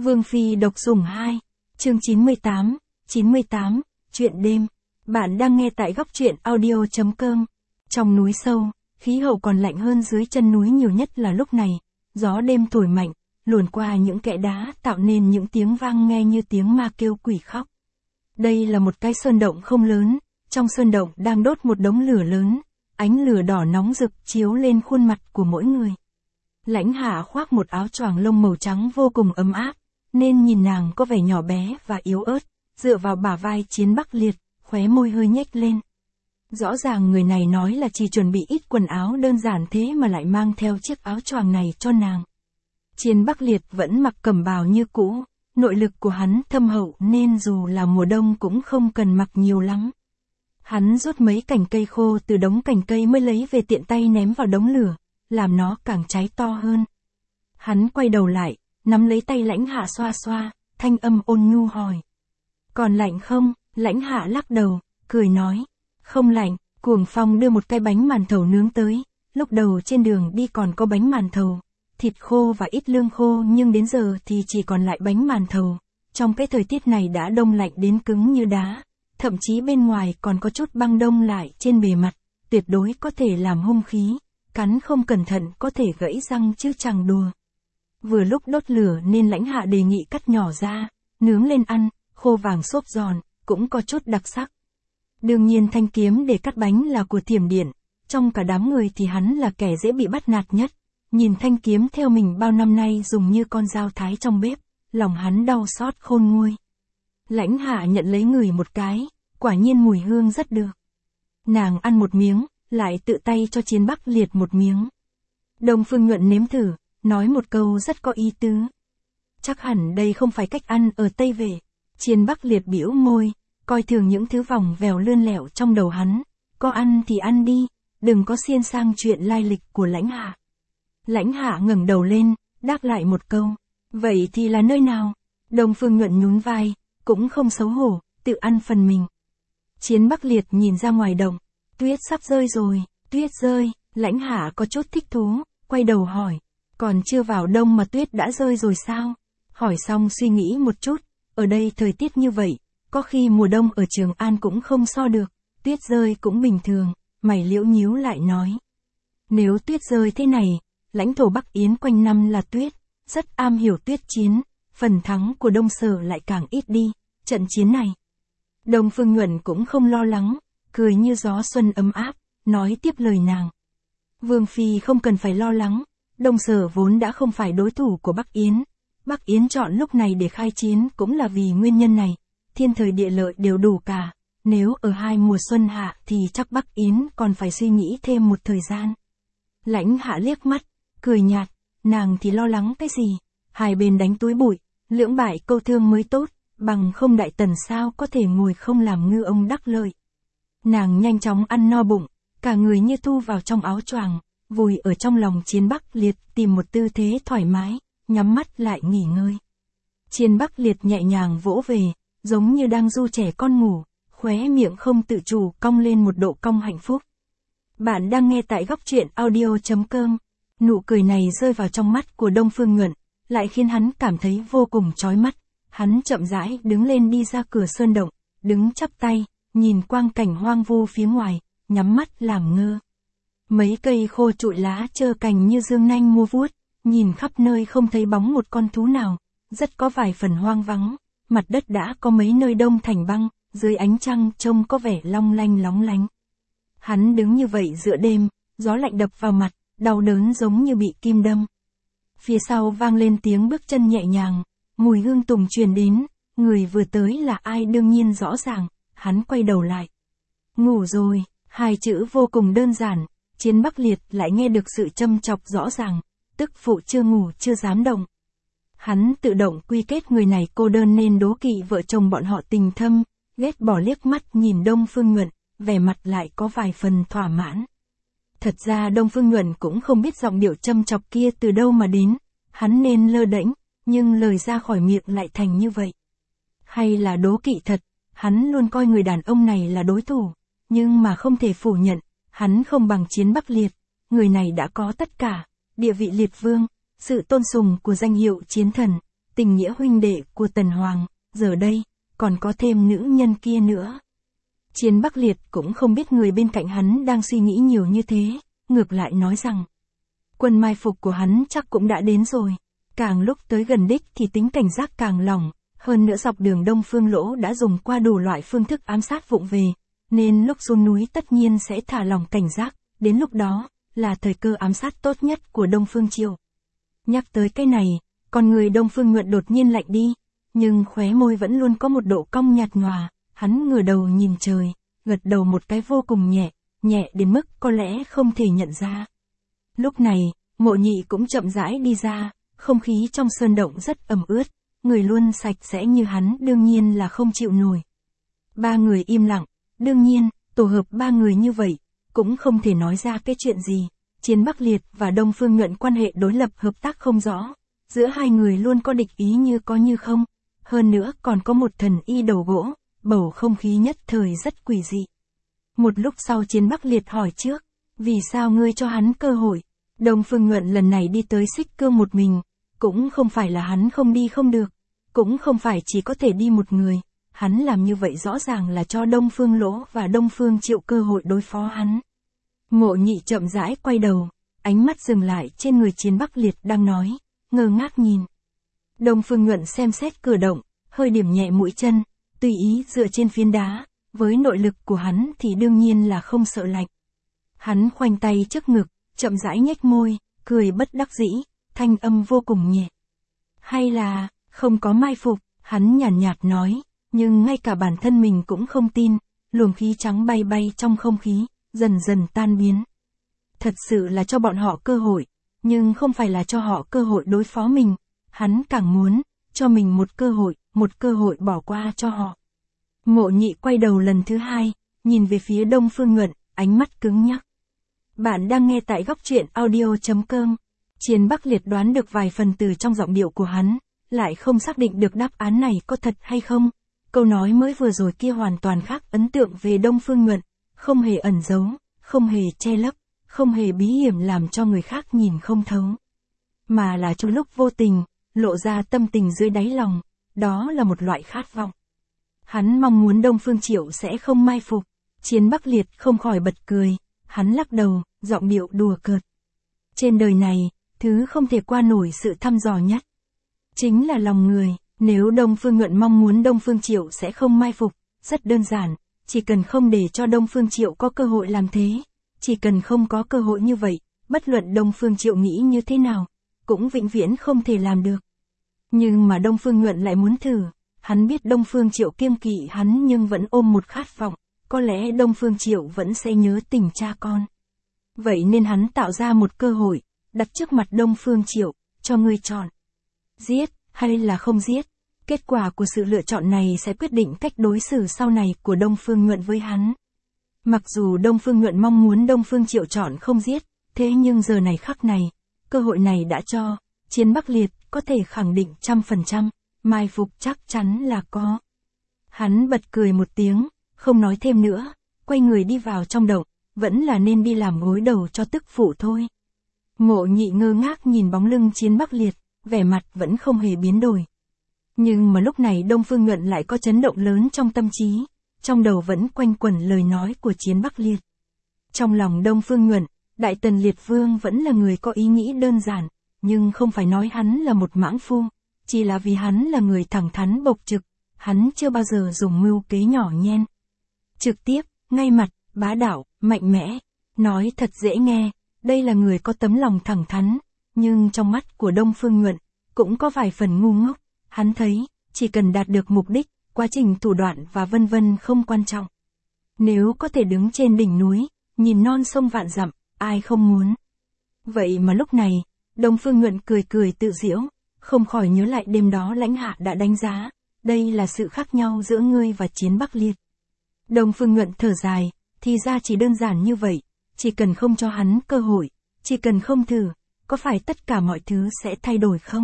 Vương Phi độc sủng 2, chương 98, chuyện đêm. Bạn đang nghe tại góc truyện audio.com. Trong núi sâu, khí hậu còn lạnh hơn dưới chân núi nhiều nhất là lúc này. Gió đêm thổi mạnh, luồn qua những kẽ đá tạo nên những tiếng vang nghe như tiếng ma kêu quỷ khóc. Đây là một cái sơn động không lớn, trong sơn động đang đốt một đống lửa lớn, ánh lửa đỏ nóng rực chiếu lên khuôn mặt của mỗi người. Lãnh Hạ khoác một áo choàng lông màu trắng vô cùng ấm áp, nên nhìn nàng có vẻ nhỏ bé và yếu ớt, dựa vào bả vai Chiến Bắc Liệt, khóe môi hơi nhếch lên. Rõ ràng người này nói là chỉ chuẩn bị ít quần áo đơn giản thế mà lại mang theo chiếc áo choàng này cho nàng. Chiến Bắc Liệt vẫn mặc cẩm bào như cũ, nội lực của hắn thâm hậu nên dù là mùa đông cũng không cần mặc nhiều lắm. Hắn rút mấy cành cây khô từ đống cành cây mới lấy về tiện tay ném vào đống lửa, làm nó càng cháy to hơn. Hắn quay đầu lại, nắm lấy tay Lãnh Hạ xoa xoa, thanh âm ôn nhu hỏi. Còn lạnh không? Lãnh Hạ lắc đầu, cười nói. Không lạnh. Cuồng Phong đưa một cái bánh màn thầu nướng tới, lúc đầu trên đường đi còn có bánh màn thầu, thịt khô và ít lương khô, nhưng đến giờ thì chỉ còn lại bánh màn thầu. Trong cái thời tiết này đã đông lạnh đến cứng như đá, thậm chí bên ngoài còn có chút băng đông lại trên bề mặt, tuyệt đối có thể làm hung khí, cắn không cẩn thận có thể gãy răng chứ chẳng đùa. Vừa lúc đốt lửa nên Lãnh Hạ đề nghị cắt nhỏ ra, nướng lên ăn, khô vàng xốp giòn, cũng có chút đặc sắc. Đương nhiên thanh kiếm để cắt bánh là của Thiểm Điện, trong cả đám người thì hắn là kẻ dễ bị bắt nạt nhất. Nhìn thanh kiếm theo mình bao năm nay dùng như con dao thái trong bếp, lòng hắn đau xót khôn nguôi. Lãnh Hạ nhận lấy ngửi một cái, quả nhiên mùi hương rất được. Nàng ăn một miếng, lại tự tay cho Chiến Bắc Liệt một miếng. Đông Phương Nhuận nếm thử, nói một câu rất có ý tứ. Chắc hẳn đây không phải cách ăn ở Tây Vệ. Chiến Bắc Liệt bĩu môi, coi thường những thứ vòng vèo lươn lẹo trong đầu hắn. Có ăn thì ăn đi, đừng có xiên sang chuyện lai lịch của Lãnh Hạ. Lãnh Hạ ngẩng đầu lên, đáp lại một câu. Vậy thì là nơi nào? Đông Phương Nhuận nhún vai, cũng không xấu hổ, tự ăn phần mình. Chiến Bắc Liệt nhìn ra ngoài động. Tuyết sắp rơi rồi. Tuyết rơi. Lãnh Hạ có chút thích thú, quay đầu hỏi. Còn chưa vào đông mà tuyết đã rơi rồi sao? Hỏi xong suy nghĩ một chút, ở đây thời tiết như vậy, có khi mùa đông ở Trường An cũng không so được, tuyết rơi cũng bình thường, mày liễu nhíu lại nói. Nếu tuyết rơi thế này, lãnh thổ Bắc Yến quanh năm là tuyết, rất am hiểu tuyết chiến, phần thắng của Đông Sở lại càng ít đi, trận chiến này. Đông Phương Nhuận cũng không lo lắng, cười như gió xuân ấm áp, nói tiếp lời nàng. Vương Phi không cần phải lo lắng. Đông Sở vốn đã không phải đối thủ của Bắc Yến. Bắc Yến chọn lúc này để khai chiến cũng là vì nguyên nhân này. Thiên thời địa lợi đều đủ cả. Nếu ở hai mùa xuân hạ thì chắc Bắc Yến còn phải suy nghĩ thêm một thời gian. Lãnh Hạ liếc mắt, cười nhạt. Nàng thì lo lắng cái gì? Hai bên đánh túi bụi, lưỡng bại câu thương mới tốt. Bằng không Đại Tần sao có thể ngồi không làm ngư ông đắc lợi. Nàng nhanh chóng ăn no bụng, cả người như thu vào trong áo choàng, vùi ở trong lòng Chiến Bắc Liệt, tìm một tư thế thoải mái, nhắm mắt lại nghỉ ngơi. Chiến Bắc Liệt nhẹ nhàng vỗ về, giống như đang du trẻ con ngủ, khóe miệng không tự chủ cong lên một độ cong hạnh phúc. Bạn đang nghe tại góc truyện audio.com. Nụ cười này rơi vào trong mắt của Đông Phương Nhuận, lại khiến hắn cảm thấy vô cùng chói mắt. Hắn chậm rãi đứng lên đi ra cửa sơn động, đứng chắp tay, nhìn quang cảnh hoang vu phía ngoài, nhắm mắt làm ngơ. Mấy cây khô trụi lá trơ cành như dương nanh mua vuốt, nhìn khắp nơi không thấy bóng một con thú nào, rất có vài phần hoang vắng, mặt đất đã có mấy nơi đông thành băng, dưới ánh trăng trông có vẻ long lanh lóng lánh. Hắn đứng như vậy giữa đêm, gió lạnh đập vào mặt, đau đớn giống như bị kim đâm. Phía sau vang lên tiếng bước chân nhẹ nhàng, mùi hương tùng truyền đến, người vừa tới là ai đương nhiên rõ ràng, hắn quay đầu lại. Ngủ rồi, hai chữ vô cùng đơn giản. Chiến Bắc Liệt lại nghe được sự châm chọc rõ ràng, tức phụ chưa ngủ chưa dám động. Hắn tự động quy kết người này cô đơn nên đố kỵ vợ chồng bọn họ tình thâm, ghét bỏ liếc mắt nhìn Đông Phương Nhuận, vẻ mặt lại có vài phần thỏa mãn. Thật ra Đông Phương Nhuận cũng không biết giọng điệu châm chọc kia từ đâu mà đến, hắn nên lơ đễnh, nhưng lời ra khỏi miệng lại thành như vậy. Hay là đố kỵ thật, hắn luôn coi người đàn ông này là đối thủ, nhưng mà không thể phủ nhận. Hắn không bằng Chiến Bắc Liệt, người này đã có tất cả, địa vị liệt vương, sự tôn sùng của danh hiệu chiến thần, tình nghĩa huynh đệ của Tần Hoàng, giờ đây, còn có thêm nữ nhân kia nữa. Chiến Bắc Liệt cũng không biết người bên cạnh hắn đang suy nghĩ nhiều như thế, ngược lại nói rằng, quân mai phục của hắn chắc cũng đã đến rồi. Càng lúc tới gần đích thì tính cảnh giác càng lỏng, hơn nữa dọc đường Đông Phương Lỗ đã dùng qua đủ loại phương thức ám sát vụng về, nên lúc xuống núi tất nhiên sẽ thả lỏng cảnh giác, đến lúc đó, là thời cơ ám sát tốt nhất của Đông Phương Triệu. Nhắc tới cái này, con người Đông Phương Nhuận đột nhiên lạnh đi, nhưng khóe môi vẫn luôn có một độ cong nhạt nhòa, hắn ngửa đầu nhìn trời, gật đầu một cái vô cùng nhẹ, nhẹ đến mức có lẽ không thể nhận ra. Lúc này, Mộ Nhị cũng chậm rãi đi ra, không khí trong sơn động rất ẩm ướt, người luôn sạch sẽ như hắn đương nhiên là không chịu nổi. Ba người im lặng, đương nhiên, tổ hợp ba người như vậy, cũng không thể nói ra cái chuyện gì. Chiến Bắc Liệt và Đông Phương Nhuận quan hệ đối lập hợp tác không rõ, giữa hai người luôn có địch ý như có như không, hơn nữa còn có một thần y đầu gỗ, bầu không khí nhất thời rất quỷ dị. Một lúc sau Chiến Bắc Liệt hỏi trước, vì sao ngươi cho hắn cơ hội? Đông Phương Nhuận lần này đi tới Xích Cương một mình, cũng không phải là hắn không đi không được, cũng không phải chỉ có thể đi một người, hắn làm như vậy rõ ràng là cho Đông Phương Lỗ và Đông Phương Triệu cơ hội đối phó hắn. Mộ Nhị chậm rãi quay đầu, ánh mắt dừng lại trên người Chiến Bắc Liệt đang nói, ngơ ngác nhìn. Đông Phương Nhuận xem xét cử động, hơi điểm nhẹ mũi chân, tùy ý dựa trên phiến đá, với nội lực của hắn thì đương nhiên là không sợ lạnh. Hắn khoanh tay trước ngực, chậm rãi nhếch môi, cười bất đắc dĩ, thanh âm vô cùng nhẹ. Hay là, không có mai phục, hắn nhàn nhạt nói, nhưng ngay cả bản thân mình cũng không tin, luồng khí trắng bay bay trong không khí, dần dần tan biến. Thật sự là cho bọn họ cơ hội, nhưng không phải là cho họ cơ hội đối phó mình, hắn càng muốn, cho mình một cơ hội bỏ qua cho họ. Mộ Nhị quay đầu lần thứ hai, nhìn về phía Đông Phương Nhuận, ánh mắt cứng nhắc. Bạn đang nghe tại góc truyện audio.com. Chiến Bắc Liệt đoán được vài phần từ trong giọng điệu của hắn, lại không xác định được đáp án này có thật hay không. Câu nói mới vừa rồi kia hoàn toàn khác ấn tượng về Đông Phương Nhuận, không hề ẩn giấu, không hề che lấp, không hề bí hiểm làm cho người khác nhìn không thấu. Mà là trong lúc vô tình, lộ ra tâm tình dưới đáy lòng, đó là một loại khát vọng. Hắn mong muốn Đông Phương Triệu sẽ không mai phục. Chiến Bắc Liệt không khỏi bật cười, hắn lắc đầu, giọng điệu đùa cợt. Trên đời này, thứ không thể qua nổi sự thăm dò nhất, chính là lòng người. Nếu Đông Phương Nhuận mong muốn Đông Phương Triệu sẽ không mai phục, rất đơn giản, chỉ cần không để cho Đông Phương Triệu có cơ hội làm thế, chỉ cần không có cơ hội như vậy, bất luận Đông Phương Triệu nghĩ như thế nào, cũng vĩnh viễn không thể làm được. Nhưng mà Đông Phương Nhuận lại muốn thử, hắn biết Đông Phương Triệu kiêng kỵ hắn nhưng vẫn ôm một khát vọng, có lẽ Đông Phương Triệu vẫn sẽ nhớ tình cha con. Vậy nên hắn tạo ra một cơ hội, đặt trước mặt Đông Phương Triệu, cho ngươi chọn. Giết, hay là không giết? Kết quả của sự lựa chọn này sẽ quyết định cách đối xử sau này của Đông Phương Nhuận với hắn. Mặc dù Đông Phương Nhuận mong muốn Đông Phương Triệu chọn không giết, thế nhưng giờ này khắc này, cơ hội này đã cho, Chiến Bắc Liệt có thể khẳng định 100%, mai phục chắc chắn là có. Hắn bật cười một tiếng, không nói thêm nữa, quay người đi vào trong động, vẫn là nên đi làm gối đầu cho tức phụ thôi. Mộ Nhị ngơ ngác nhìn bóng lưng Chiến Bắc Liệt, vẻ mặt vẫn không hề biến đổi. Nhưng mà lúc này Đông Phương Nhuận lại có chấn động lớn trong tâm trí, trong đầu vẫn quanh quẩn lời nói của Chiến Bắc Liệt. Trong lòng Đông Phương Nhuận, Đại Tần Liệt Vương vẫn là người có ý nghĩ đơn giản, nhưng không phải nói hắn là một mãng phu, chỉ là vì hắn là người thẳng thắn bộc trực, hắn chưa bao giờ dùng mưu kế nhỏ nhen. Trực tiếp, ngay mặt, bá đạo, mạnh mẽ, nói thật dễ nghe, đây là người có tấm lòng thẳng thắn, nhưng trong mắt của Đông Phương Nhuận, cũng có vài phần ngu ngốc, hắn thấy, chỉ cần đạt được mục đích, quá trình thủ đoạn và vân vân không quan trọng. Nếu có thể đứng trên đỉnh núi, nhìn non sông vạn dặm, ai không muốn. Vậy mà lúc này, Đông Phương Nhuận cười cười tự giễu, không khỏi nhớ lại đêm đó lãnh hạ đã đánh giá, đây là sự khác nhau giữa ngươi và Chiến Bắc Liệt. Đông Phương Nhuận thở dài, thì ra chỉ đơn giản như vậy, chỉ cần không cho hắn cơ hội, chỉ cần không thử, có phải tất cả mọi thứ sẽ thay đổi không?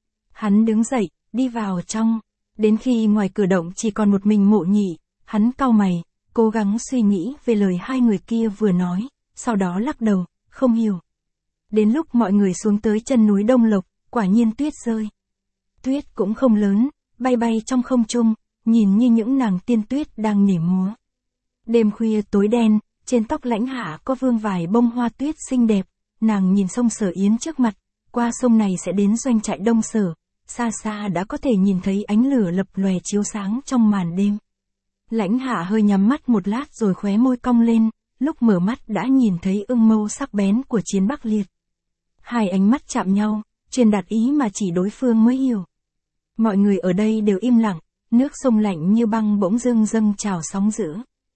Hắn đứng dậy, đi vào trong, đến khi ngoài cửa động chỉ còn một mình Mộ Nhị, hắn cau mày, cố gắng suy nghĩ về lời hai người kia vừa nói, sau đó lắc đầu, không hiểu. Đến lúc mọi người xuống tới chân núi Đông Lộc, quả nhiên tuyết rơi. tuyết cũng không lớn, bay bay trong không trung, nhìn như những nàng tiên tuyết đang nhảy múa. Đêm khuya tối đen, trên tóc Lãnh Hạ có vương vài bông hoa tuyết xinh đẹp, nàng nhìn sông Sở Yến trước mặt, qua sông này sẽ đến doanh trại Đông Sở, xa xa đã có thể nhìn thấy ánh lửa lập lòe chiếu sáng trong màn đêm. Lãnh Hạ hơi nhắm mắt một lát rồi khóe môi cong lên, lúc mở mắt đã nhìn thấy ưng mâu sắc bén của Chiến Bắc Liệt. Hai ánh mắt chạm nhau, truyền đạt ý mà chỉ đối phương mới hiểu. Mọi người ở đây đều im lặng, nước sông lạnh như băng bỗng dưng dâng trào sóng dữ.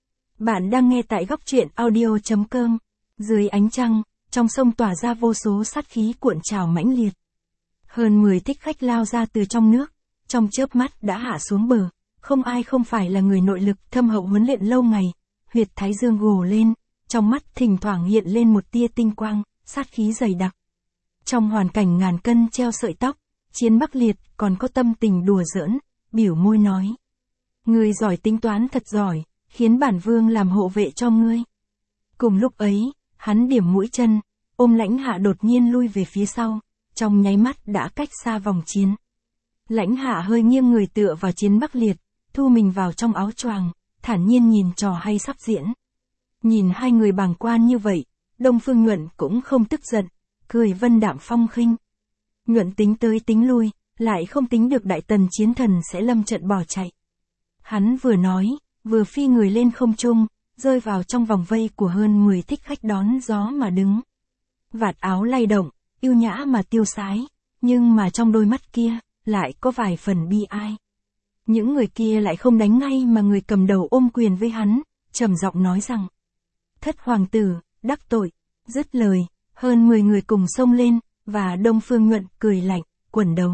Bạn đang nghe tại góc truyện audio.com. Dưới ánh trăng, trong sông tỏa ra vô số sát khí cuộn trào mãnh liệt. Hơn 10 thích khách lao ra từ trong nước, trong chớp mắt đã hạ xuống bờ, không ai không phải là người nội lực thâm hậu huấn luyện lâu ngày, huyệt thái dương gồ lên, trong mắt thỉnh thoảng hiện lên một tia tinh quang, sát khí dày đặc. Trong hoàn cảnh ngàn cân treo sợi tóc, Chiến Bắc Liệt còn có tâm tình đùa giỡn, biểu môi nói: "Ngươi giỏi tính toán thật giỏi, khiến bản vương làm hộ vệ cho ngươi." Cùng lúc ấy, hắn điểm mũi chân, ôm Lãnh Hạ đột nhiên lui về phía sau, trong nháy mắt đã cách xa vòng chiến. Lãnh Hạ hơi nghiêng người tựa vào Chiến Bắc Liệt, thu mình vào trong áo choàng, thản nhiên nhìn trò hay sắp diễn. Nhìn hai người bàng quan như vậy, Đông Phương Nhuận cũng không tức giận, cười vân đạm phong khinh. Nhuận tính tới tính lui, lại không tính được Đại Tần chiến thần sẽ lâm trận bỏ chạy. Hắn vừa nói, vừa phi người lên không trung, rơi vào trong vòng vây của hơn 10 thích khách đón gió mà đứng. Vạt áo lay động, yêu nhã mà tiêu sái, nhưng mà trong đôi mắt kia, lại có vài phần bi ai. Những người kia lại không đánh ngay mà người cầm đầu ôm quyền với hắn, trầm giọng nói rằng: "Thất hoàng tử, đắc tội." Dứt lời, hơn 10 người cùng xông lên, và Đông Phương Nhuận cười lạnh, quần đấu.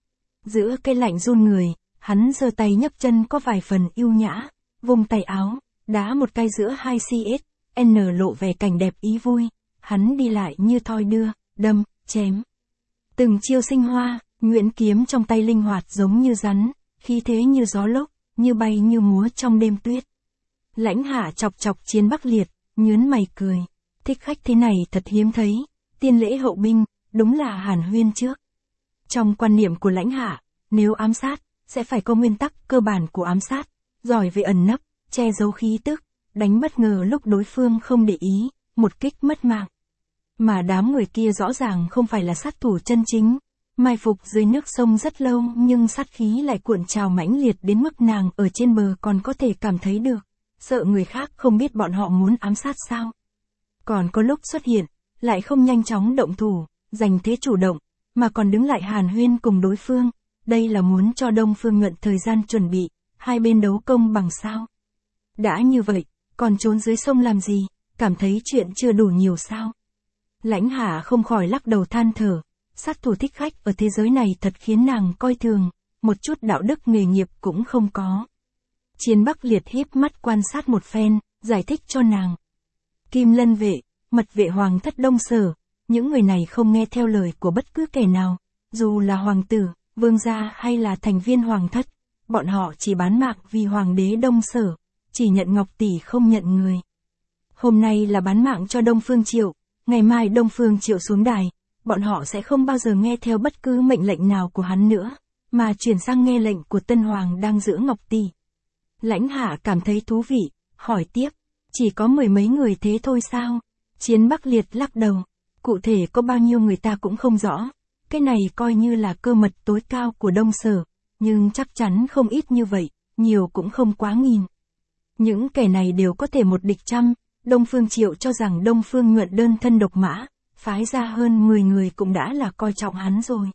Giữa cái lạnh run người, hắn giơ tay nhấc chân có vài phần yêu nhã, vùng tay áo, đá một cái giữa hai CSN lộ vẻ cảnh đẹp ý vui, hắn đi lại như thoi đưa, đâm, chém. Từng chiêu sinh hoa, nhuyễn kiếm trong tay linh hoạt giống như rắn, khí thế như gió lốc, như bay như múa trong đêm tuyết. Lãnh Hạ chọc chọc Chiến Bắc Liệt, nhớn mày cười, thích khách thế này thật hiếm thấy, tiên lễ hậu binh, đúng là hàn huyên trước. Trong quan niệm của Lãnh Hạ, nếu ám sát, sẽ phải có nguyên tắc cơ bản của ám sát, giỏi về ẩn nấp, che giấu khí tức, đánh bất ngờ lúc đối phương không để ý, một kích mất mạng. Mà đám người kia rõ ràng không phải là sát thủ chân chính, mai phục dưới nước sông rất lâu nhưng sát khí lại cuộn trào mãnh liệt đến mức nàng ở trên bờ còn có thể cảm thấy được, sợ người khác không biết bọn họ muốn ám sát sao. Còn có lúc xuất hiện, lại không nhanh chóng động thủ, giành thế chủ động, mà còn đứng lại hàn huyên cùng đối phương, đây là muốn cho Đông Phương Nhuận thời gian chuẩn bị, hai bên đấu công bằng sao. Đã như vậy, còn trốn dưới sông làm gì, cảm thấy chuyện chưa đủ nhiều sao. Lãnh Hạ không khỏi lắc đầu than thở, sát thủ thích khách ở thế giới này thật khiến nàng coi thường, một chút đạo đức nghề nghiệp cũng không có. Chiến Bắc Liệt híp mắt quan sát một phen, giải thích cho nàng. Kim Lân vệ, mật vệ hoàng thất Đông Sở, những người này không nghe theo lời của bất cứ kẻ nào, dù là hoàng tử, vương gia hay là thành viên hoàng thất, bọn họ chỉ bán mạng vì hoàng đế Đông Sở, chỉ nhận ngọc tỷ không nhận người. Hôm nay là bán mạng cho Đông Phương Triệu, ngày mai Đông Phương Triệu xuống đài, bọn họ sẽ không bao giờ nghe theo bất cứ mệnh lệnh nào của hắn nữa, mà chuyển sang nghe lệnh của Tân Hoàng đang giữ ngọc tỷ. Lãnh Hạ cảm thấy thú vị, hỏi tiếp, chỉ có 10 mấy người thế thôi sao? Chiến Bắc Liệt lắc đầu, cụ thể có bao nhiêu người ta cũng không rõ, cái này coi như là cơ mật tối cao của Đông Sở, nhưng chắc chắn không ít như vậy, nhiều cũng không quá 1000. Những kẻ này đều có thể một địch trăm, Đông Phương Triệu cho rằng Đông Phương Nhuận đơn thân độc mã, phái ra hơn 10 người cũng đã là coi trọng hắn rồi.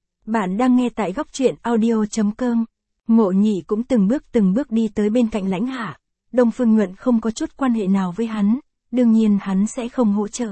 Bạn đang nghe tại góc truyện audio.com. Ngộ Nhị cũng từng bước đi tới bên cạnh Lãnh Hạ. Đông Phương Nhuận không có chút quan hệ nào với hắn, đương nhiên hắn sẽ không hỗ trợ.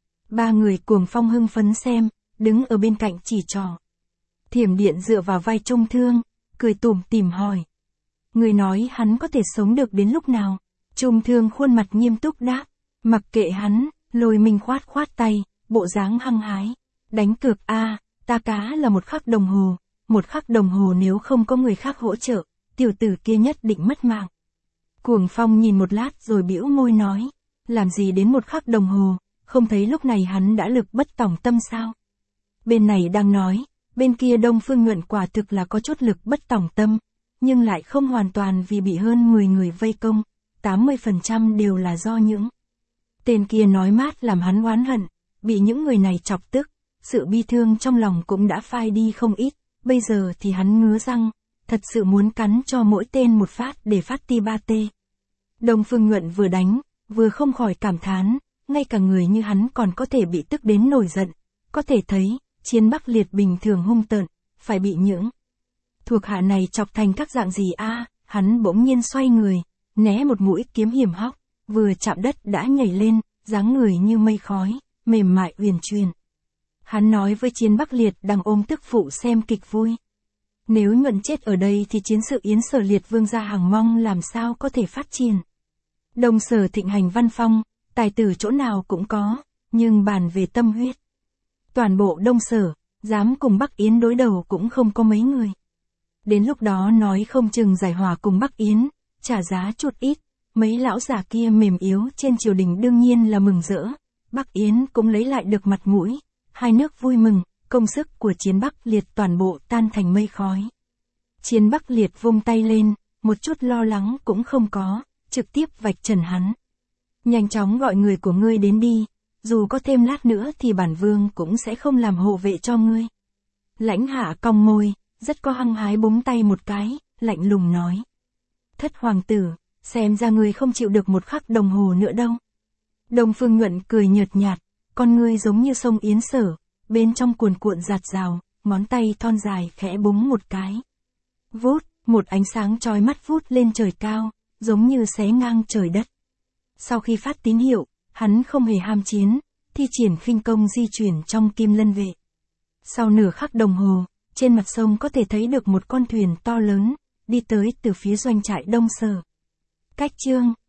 Ba người cuồng phong hưng phấn xem, đứng ở bên cạnh chỉ trò. Thiểm Điện dựa vào vai Trung Thương, cười tủm tỉm hỏi. Người nói hắn có thể sống được đến lúc nào? Trung Thương khuôn mặt nghiêm túc đáp. Mặc kệ hắn, Lôi Minh khoát khoát tay, bộ dáng hăng hái. Đánh cược a, ta cá là 1 khắc đồng hồ. 1 khắc đồng hồ nếu không có người khác hỗ trợ, tiểu tử kia nhất định mất mạng. Cuồng Phong nhìn một lát rồi bĩu môi nói. Làm gì đến 1 khắc đồng hồ, không thấy lúc này hắn đã lực bất tòng tâm sao? Bên này đang nói, Bên kia Đông Phương Nhuận quả thực là có chút lực bất tòng tâm, nhưng lại không hoàn toàn vì bị hơn 10 người vây công, 80% đều là do những tên kia nói mát làm hắn oán hận, bị những người này chọc tức, sự bi thương trong lòng cũng đã phai đi không ít, bây giờ thì hắn ngứa răng, thật sự muốn cắn cho mỗi tên một phát để phát ti ba tê. Đông Phương Nhuận vừa đánh, vừa không khỏi cảm thán, ngay cả người như hắn còn có thể bị tức đến nổi giận, có thể thấy, Chiến Bắc Liệt bình thường hung tợn, phải bị những thuộc hạ này chọc thành các dạng gì a? Hắn bỗng nhiên xoay người, né một mũi kiếm hiểm hóc, vừa chạm đất đã nhảy lên, dáng người như mây khói, mềm mại uyển chuyển. Hắn nói với Chiến Bắc Liệt đang ôm tức phụ xem kịch vui. Nếu Nhuận chết ở đây thì chiến sự Yến Sở Liệt Vương gia Hàng Mong làm sao có thể phát triển. Đông Sở thịnh hành văn phong, tài tử chỗ nào cũng có, nhưng bàn về tâm huyết. Toàn bộ Đông Sở, dám cùng Bắc Yến đối đầu cũng không có mấy người. Đến lúc đó nói không chừng giải hòa cùng Bắc Yến, trả giá chút ít, mấy lão già kia mềm yếu trên triều đình đương nhiên là mừng rỡ, Bắc Yến cũng lấy lại được mặt mũi, hai nước vui mừng, công sức của Chiến Bắc Liệt toàn bộ tan thành mây khói. Chiến Bắc Liệt vung tay lên, một chút lo lắng cũng không có, trực tiếp vạch trần hắn. Nhanh chóng gọi người của ngươi đến đi, dù có thêm lát nữa thì bản vương cũng sẽ không làm hộ vệ cho ngươi. Lãnh Hạ cong môi, rất có hăng hái búng tay một cái, lạnh lùng nói. Thất hoàng tử, xem ra ngươi không chịu được một khắc đồng hồ nữa đâu. Đông Phương Nhuận cười nhợt nhạt, con ngươi giống như sông Yến Sở, bên trong cuồn cuộn giạt rào, ngón tay thon dài khẽ búng một cái. Vút, một ánh sáng chói mắt vút lên trời cao, giống như xé ngang trời đất. Sau khi phát tín hiệu, hắn không hề ham chiến, thi triển khinh công di chuyển trong Kim Lân vệ. Sau nửa khắc đồng hồ, trên mặt sông có thể thấy được một con thuyền to lớn, đi tới từ phía doanh trại Đông Sở. Cách chương